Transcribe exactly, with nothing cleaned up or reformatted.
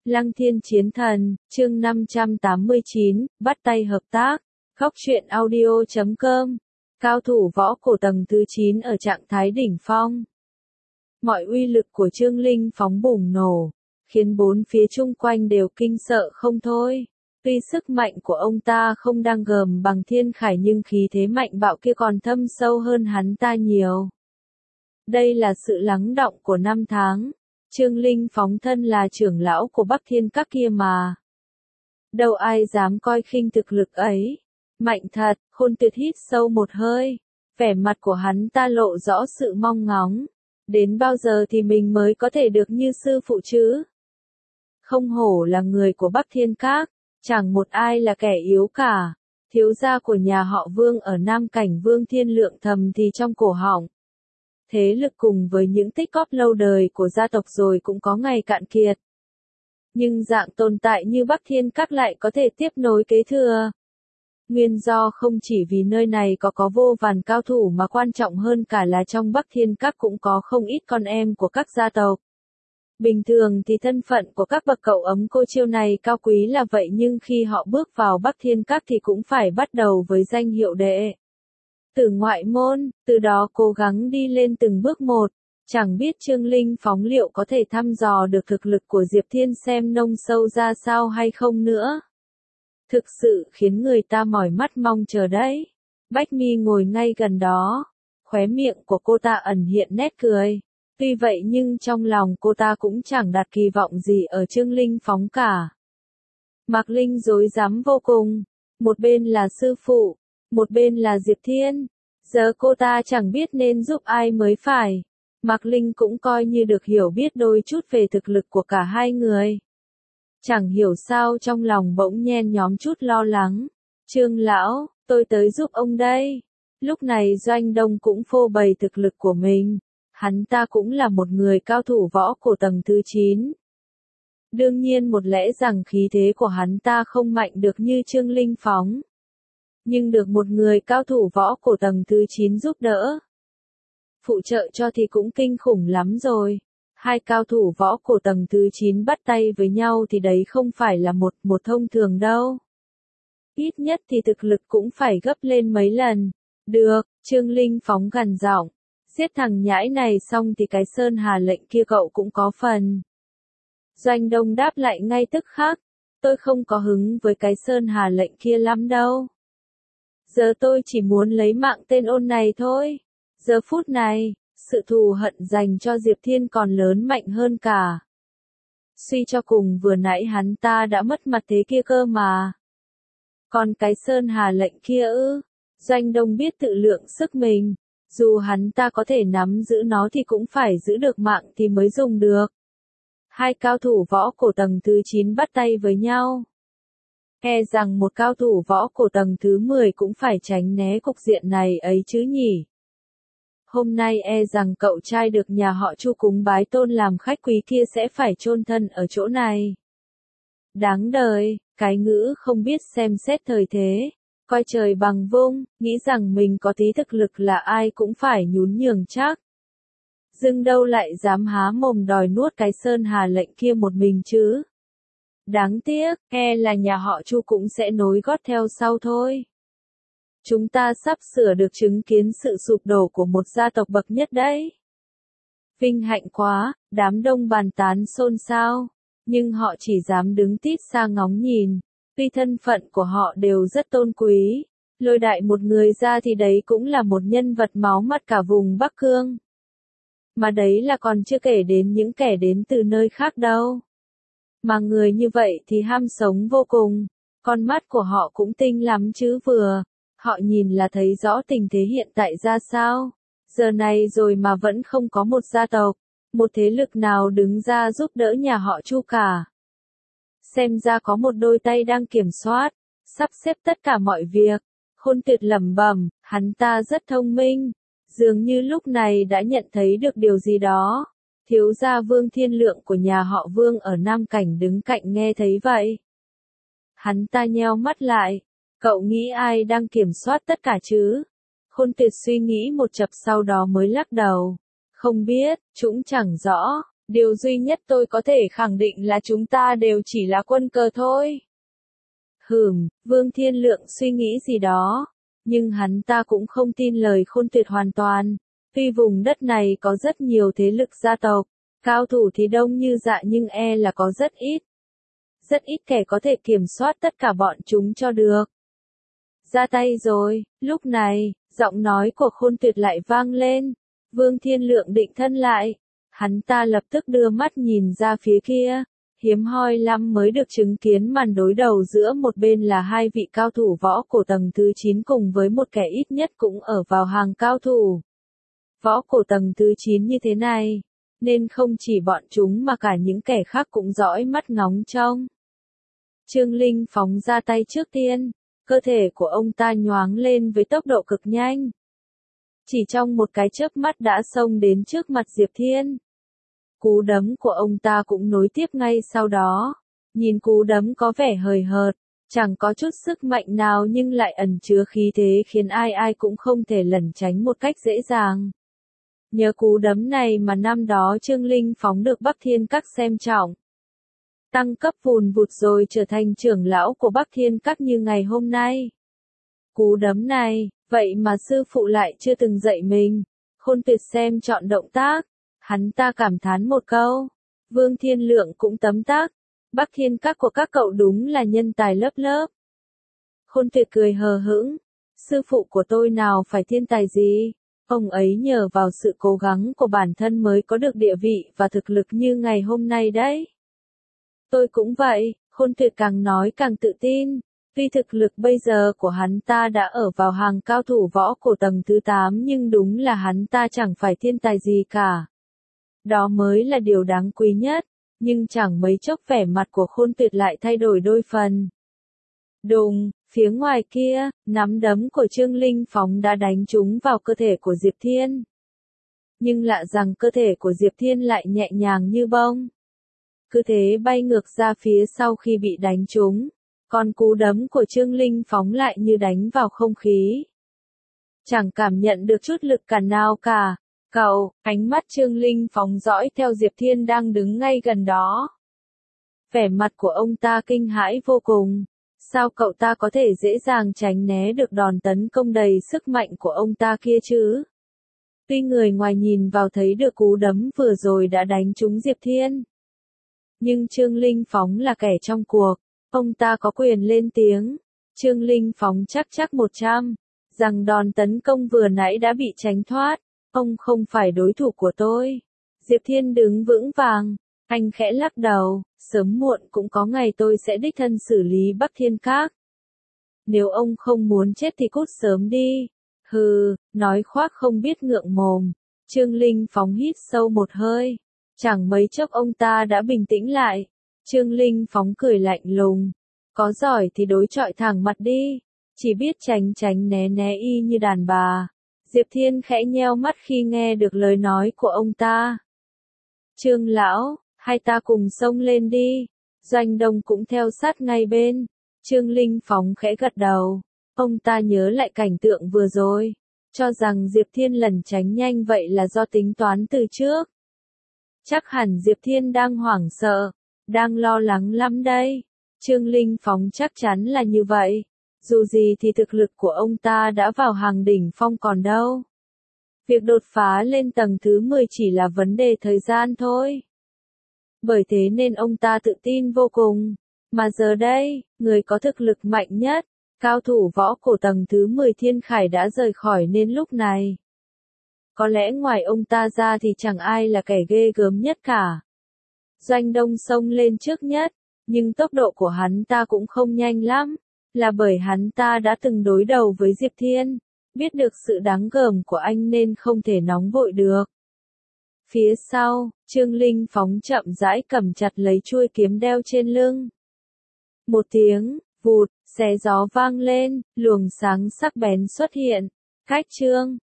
Lăng Thiên Chiến Thần, chương năm trăm tám mươi chín, bắt tay hợp tác. Góc truyện audio chấm com. Cao thủ võ cổ tầng thứ chín ở trạng thái đỉnh phong. Mọi uy lực của Trương Linh phóng bùng nổ, khiến bốn phía chung quanh đều kinh sợ không thôi. Tuy sức mạnh của ông ta không đang gờm bằng thiên khải nhưng khí thế mạnh bạo kia còn thâm sâu hơn hắn ta nhiều. Đây là sự lắng đọng của năm tháng. Trương Linh phóng thân là trưởng lão của Bắc Thiên Các kia mà. Đâu ai dám coi khinh thực lực ấy. Mạnh thật, Khôn Tuyệt hít sâu một hơi. Vẻ mặt của hắn ta lộ rõ sự mong ngóng. Đến bao giờ thì mình mới có thể được như sư phụ chứ? Không hổ là người của Bắc Thiên Các, chẳng một ai là kẻ yếu cả. Thiếu gia của nhà họ Vương ở Nam Cảnh Vương Thiên Lượng thầm thì trong cổ họng. Thế lực cùng với những tích góp lâu đời của gia tộc rồi cũng có ngày cạn kiệt. Nhưng dạng tồn tại như Bắc Thiên Các lại có thể tiếp nối kế thừa. Nguyên do không chỉ vì nơi này có có vô vàn cao thủ mà quan trọng hơn cả là trong Bắc Thiên Các cũng có không ít con em của các gia tộc. Bình thường thì thân phận của các bậc cậu ấm cô chiêu này cao quý là vậy nhưng khi họ bước vào Bắc Thiên Các thì cũng phải bắt đầu với danh hiệu đệ tử ngoại môn, từ đó cố gắng đi lên từng bước một. Chẳng biết Trương Linh phóng liệu có thể thăm dò được thực lực của Diệp Thiên xem nông sâu ra sao hay không nữa. Thực sự khiến người ta mỏi mắt mong chờ đấy. Bách Mi ngồi ngay gần đó. Khóe miệng của cô ta ẩn hiện nét cười. Tuy vậy nhưng trong lòng cô ta cũng chẳng đặt kỳ vọng gì ở Trương Linh phóng cả. Mạc Linh rối rắm vô cùng. Một bên là sư phụ, một bên là Diệp Thiên. Giờ cô ta chẳng biết nên giúp ai mới phải. Mạc Linh cũng coi như được hiểu biết đôi chút về thực lực của cả hai người. Chẳng hiểu sao trong lòng bỗng nhen nhóm chút lo lắng. Trương lão, tôi tới giúp ông đây. Lúc này Doanh Đông cũng phô bày thực lực của mình. Hắn ta cũng là một người cao thủ võ cổ tầng thứ chín. Đương nhiên một lẽ rằng khí thế của hắn ta không mạnh được như Trương Linh phóng. Nhưng được một người cao thủ võ cổ tầng thứ chín giúp đỡ. Phụ trợ cho thì cũng kinh khủng lắm rồi. Hai cao thủ võ cổ tầng thứ chín bắt tay với nhau thì đấy không phải là một một thông thường đâu. Ít nhất thì thực lực cũng phải gấp lên mấy lần. Được, Trương Linh phóng gằn giọng. Giết thằng nhãi này xong thì cái Sơn Hà lệnh kia cậu cũng có phần. Doanh Đông đáp lại ngay tức khắc. Tôi không có hứng với cái Sơn Hà lệnh kia lắm đâu. Giờ tôi chỉ muốn lấy mạng tên ôn này thôi. Giờ phút này, sự thù hận dành cho Diệp Thiên còn lớn mạnh hơn cả. Suy cho cùng vừa nãy hắn ta đã mất mặt thế kia cơ mà. Còn cái Sơn Hà lệnh kia ư, Doanh Đông biết tự lượng sức mình. Dù hắn ta có thể nắm giữ nó thì cũng phải giữ được mạng thì mới dùng được. Hai cao thủ võ cổ tầng thứ chín bắt tay với nhau. E rằng một cao thủ võ cổ tầng thứ mười cũng phải tránh né cục diện này ấy chứ nhỉ. Hôm nay e rằng cậu trai được nhà họ Chu cúng bái tôn làm khách quý kia sẽ phải chôn thân ở chỗ này. Đáng đời, cái ngữ không biết xem xét thời thế. Coi trời bằng vung, nghĩ rằng mình có tí thực lực là ai cũng phải nhún nhường chắc. Dưng đâu lại dám há mồm đòi nuốt cái Sơn Hà lệnh kia một mình chứ. Đáng tiếc, e là nhà họ Chu cũng sẽ nối gót theo sau thôi. Chúng ta sắp sửa được chứng kiến sự sụp đổ của một gia tộc bậc nhất đấy. Vinh hạnh quá, đám đông bàn tán xôn xao, nhưng họ chỉ dám đứng tít xa ngóng nhìn. Tuy thân phận của họ đều rất tôn quý, lôi đại một người ra thì đấy cũng là một nhân vật máu mặt cả vùng Bắc Cương. Mà đấy là còn chưa kể đến những kẻ đến từ nơi khác đâu. Mà người như vậy thì ham sống vô cùng, con mắt của họ cũng tinh lắm chứ vừa. Họ nhìn là thấy rõ tình thế hiện tại ra sao. Giờ này rồi mà vẫn không có một gia tộc, một thế lực nào đứng ra giúp đỡ nhà họ Chu cả. Xem ra có một đôi tay đang kiểm soát, sắp xếp tất cả mọi việc. Khôn Tuyệt lẩm bẩm, hắn ta rất thông minh. Dường như lúc này đã nhận thấy được điều gì đó. Thiếu gia Vương Thiên Lượng của nhà họ Vương ở Nam Cảnh đứng cạnh nghe thấy vậy. Hắn ta nheo mắt lại. Cậu nghĩ ai đang kiểm soát tất cả chứ? Khôn Tuyệt suy nghĩ một chập sau đó mới lắc đầu. Không biết, chúng chẳng rõ. Điều duy nhất tôi có thể khẳng định là chúng ta đều chỉ là quân cờ thôi. Hừm, Vương Thiên Lượng suy nghĩ gì đó, nhưng hắn ta cũng không tin lời Khôn Tuyệt hoàn toàn. Tuy vùng đất này có rất nhiều thế lực gia tộc, cao thủ thì đông như dạ nhưng e là có rất ít. Rất ít kẻ có thể kiểm soát tất cả bọn chúng cho được. Ra tay rồi, lúc này, giọng nói của Khôn Tuyệt lại vang lên. Vương Thiên Lượng định thân lại. Hắn ta lập tức đưa mắt nhìn ra phía kia. Hiếm hoi lắm mới được chứng kiến màn đối đầu giữa một bên là hai vị cao thủ võ cổ tầng thứ chín cùng với một kẻ ít nhất cũng ở vào hàng cao thủ. Võ cổ tầng thứ chín như thế này, nên không chỉ bọn chúng mà cả những kẻ khác cũng dõi mắt ngóng trông. Trương Linh phóng ra tay trước tiên, cơ thể của ông ta nhoáng lên với tốc độ cực nhanh. Chỉ trong một cái chớp mắt đã xông đến trước mặt Diệp Thiên. Cú đấm của ông ta cũng nối tiếp ngay sau đó. Nhìn cú đấm có vẻ hời hợt, chẳng có chút sức mạnh nào nhưng lại ẩn chứa khí thế khiến ai ai cũng không thể lẩn tránh một cách dễ dàng. Nhờ cú đấm này mà năm đó Trương Linh phóng được Bắc Thiên Các xem trọng. Tăng cấp vùn vụt rồi trở thành trưởng lão của Bắc Thiên Các như ngày hôm nay. Cú đấm này, vậy mà sư phụ lại chưa từng dạy mình. Khôn Tuyệt xem chọn động tác. Hắn ta cảm thán một câu. Vương Thiên Lượng cũng tấm tắc. Bắc Thiên Các của các cậu đúng là nhân tài lớp lớp. Khôn Tuyệt cười hờ hững. Sư phụ của tôi nào phải thiên tài gì. Ông ấy nhờ vào sự cố gắng của bản thân mới có được địa vị và thực lực như ngày hôm nay đấy. Tôi cũng vậy, Khôn Tuyệt càng nói càng tự tin. Tuy thực lực bây giờ của hắn ta đã ở vào hàng cao thủ võ cổ tầng thứ tám nhưng đúng là hắn ta chẳng phải thiên tài gì cả. Đó mới là điều đáng quý nhất, nhưng chẳng mấy chốc vẻ mặt của Khôn Tuyệt lại thay đổi đôi phần. Đùng, phía ngoài kia, nắm đấm của Trương Linh phóng đã đánh trúng vào cơ thể của Diệp Thiên. Nhưng lạ rằng cơ thể của Diệp Thiên lại nhẹ nhàng như bông. Cứ thế bay ngược ra phía sau khi bị đánh trúng. Còn cú đấm của Trương Linh phóng lại như đánh vào không khí. Chẳng cảm nhận được chút lực cản nào cả. Cậu, ánh mắt Trương Linh phóng dõi theo Diệp Thiên đang đứng ngay gần đó. Vẻ mặt của ông ta kinh hãi vô cùng. Sao cậu ta có thể dễ dàng tránh né được đòn tấn công đầy sức mạnh của ông ta kia chứ? Tuy người ngoài nhìn vào thấy được cú đấm vừa rồi đã đánh trúng Diệp Thiên. Nhưng Trương Linh phóng là kẻ trong cuộc. Ông ta có quyền lên tiếng. Trương Linh phóng chắc chắc một trăm. Rằng đòn tấn công vừa nãy đã bị tránh thoát. Ông không phải đối thủ của tôi. Diệp Thiên đứng vững vàng. Anh khẽ lắc đầu. Sớm muộn cũng có ngày tôi sẽ đích thân xử lý Bắc Thiên Các. Nếu ông không muốn chết thì cút sớm đi. Hừ, nói khoác không biết ngượng mồm. Trương Linh phóng hít sâu một hơi. Chẳng mấy chốc ông ta đã bình tĩnh lại. Trương Linh phóng cười lạnh lùng. Có giỏi thì đối chọi thẳng mặt đi. Chỉ biết tránh tránh né né y như đàn bà. Diệp Thiên khẽ nheo mắt khi nghe được lời nói của ông ta. Trương lão, hai ta cùng xông lên đi. Doanh Đông cũng theo sát ngay bên. Trương Linh phóng khẽ gật đầu. Ông ta nhớ lại cảnh tượng vừa rồi. Cho rằng Diệp Thiên lẩn tránh nhanh vậy là do tính toán từ trước. Chắc hẳn Diệp Thiên đang hoảng sợ. Đang lo lắng lắm đây. Trương Linh phóng chắc chắn là như vậy. Dù gì thì thực lực của ông ta đã vào hàng đỉnh phong còn đâu. Việc đột phá lên tầng thứ mười chỉ là vấn đề thời gian thôi. Bởi thế nên ông ta tự tin vô cùng. Mà giờ đây, người có thực lực mạnh nhất, cao thủ võ cổ tầng thứ mười Thiên Khải đã rời khỏi nên lúc này. Có lẽ ngoài ông ta ra thì chẳng ai là kẻ ghê gớm nhất cả. Doanh Đông xông lên trước nhất, nhưng tốc độ của hắn ta cũng không nhanh lắm, là bởi hắn ta đã từng đối đầu với Diệp Thiên, biết được sự đáng gờm của anh nên không thể nóng vội được. Phía sau, Trương Linh phóng chậm rãi cầm chặt lấy chuôi kiếm đeo trên lưng. Một tiếng, vụt, xé gió vang lên, luồng sáng sắc bén xuất hiện, cách Trương